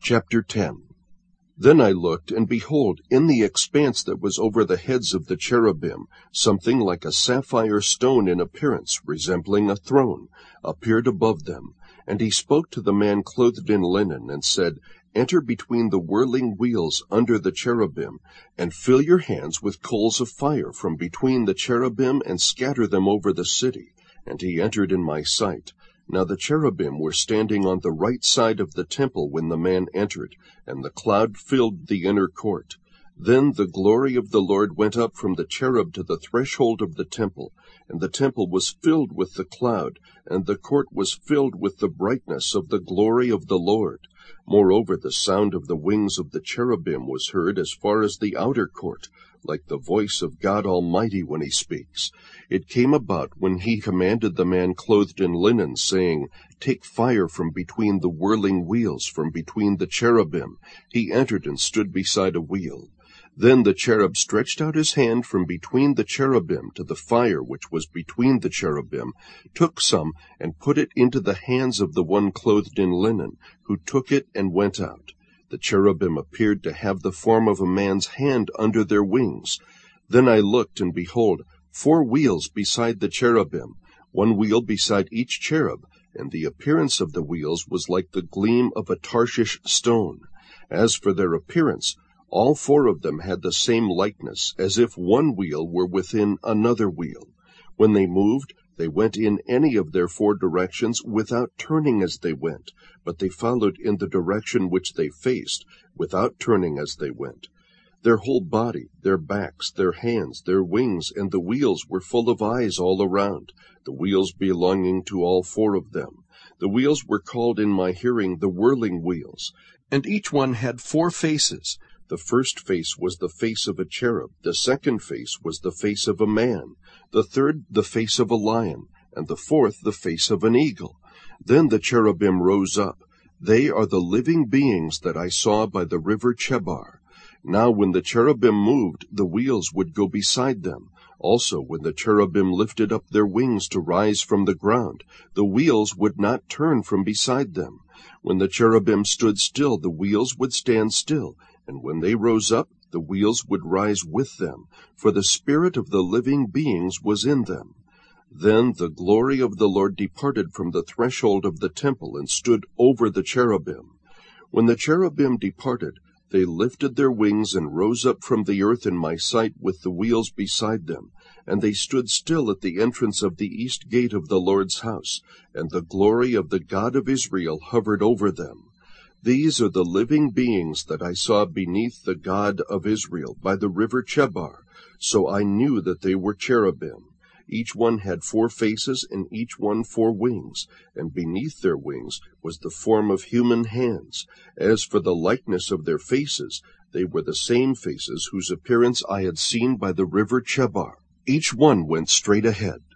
Chapter 10. Then I looked, and behold, in the expanse that was over the heads of the cherubim, something like a sapphire stone in appearance, resembling a throne, appeared above them. And he spoke to the man clothed in linen, and said, Enter between the whirling wheels under the cherubim, and fill your hands with coals of fire from between the cherubim, and scatter them over the city. And he entered in my sight. Now the cherubim were standing on the right side of the temple when the man entered, and the cloud filled the inner court. Then the glory of the Lord went up from the cherub to the threshold of the temple, and the temple was filled with the cloud, and the court was filled with the brightness of the glory of the Lord. Moreover, the sound of the wings of the cherubim was heard as far as the outer court, like the voice of God Almighty when he speaks. It came about when he commanded the man clothed in linen, saying, Take fire from between the whirling wheels, from between the cherubim. He entered and stood beside a wheel. Then the cherub stretched out his hand from between the cherubim to the fire which was between the cherubim, took some, and put it into the hands of the one clothed in linen, who took it and went out. The cherubim appeared to have the form of a man's hand under their wings. Then I looked, and behold, 4 wheels beside the cherubim, 1 wheel beside each cherub, and the appearance of the wheels was like the gleam of a Tarshish stone. As for their appearance, all 4 of them had the same likeness, as if 1 wheel were within another wheel. When they moved, they went in any of their 4 directions without turning as they went, but they followed in the direction which they faced, without turning as they went. Their whole body, their backs, their hands, their wings, and the wheels were full of eyes all around, the wheels belonging to all 4 of them. The wheels were called in my hearing the whirling wheels, and each one had 4 faces. The first face was the face of a cherub, the second face was the face of a man, the third the face of a lion, and the fourth the face of an eagle. Then the cherubim rose up. They are the living beings that I saw by the river Chebar. Now when the cherubim moved, the wheels would go beside them. Also when the cherubim lifted up their wings to rise from the ground, the wheels would not turn from beside them. When the cherubim stood still, the wheels would stand still, and when they rose up, the wheels would rise with them, for the spirit of the living beings was in them. Then the glory of the Lord departed from the threshold of the temple and stood over the cherubim. When the cherubim departed, they lifted their wings and rose up from the earth in my sight with the wheels beside them, and they stood still at the entrance of the east gate of the Lord's house, and the glory of the God of Israel hovered over them. These are the living beings that I saw beneath the God of Israel by the river Chebar, so I knew that they were cherubim. Each one had 4 faces, and each one 4 wings, and beneath their wings was the form of human hands. As for the likeness of their faces, they were the same faces whose appearance I had seen by the river Chebar. Each one went straight ahead.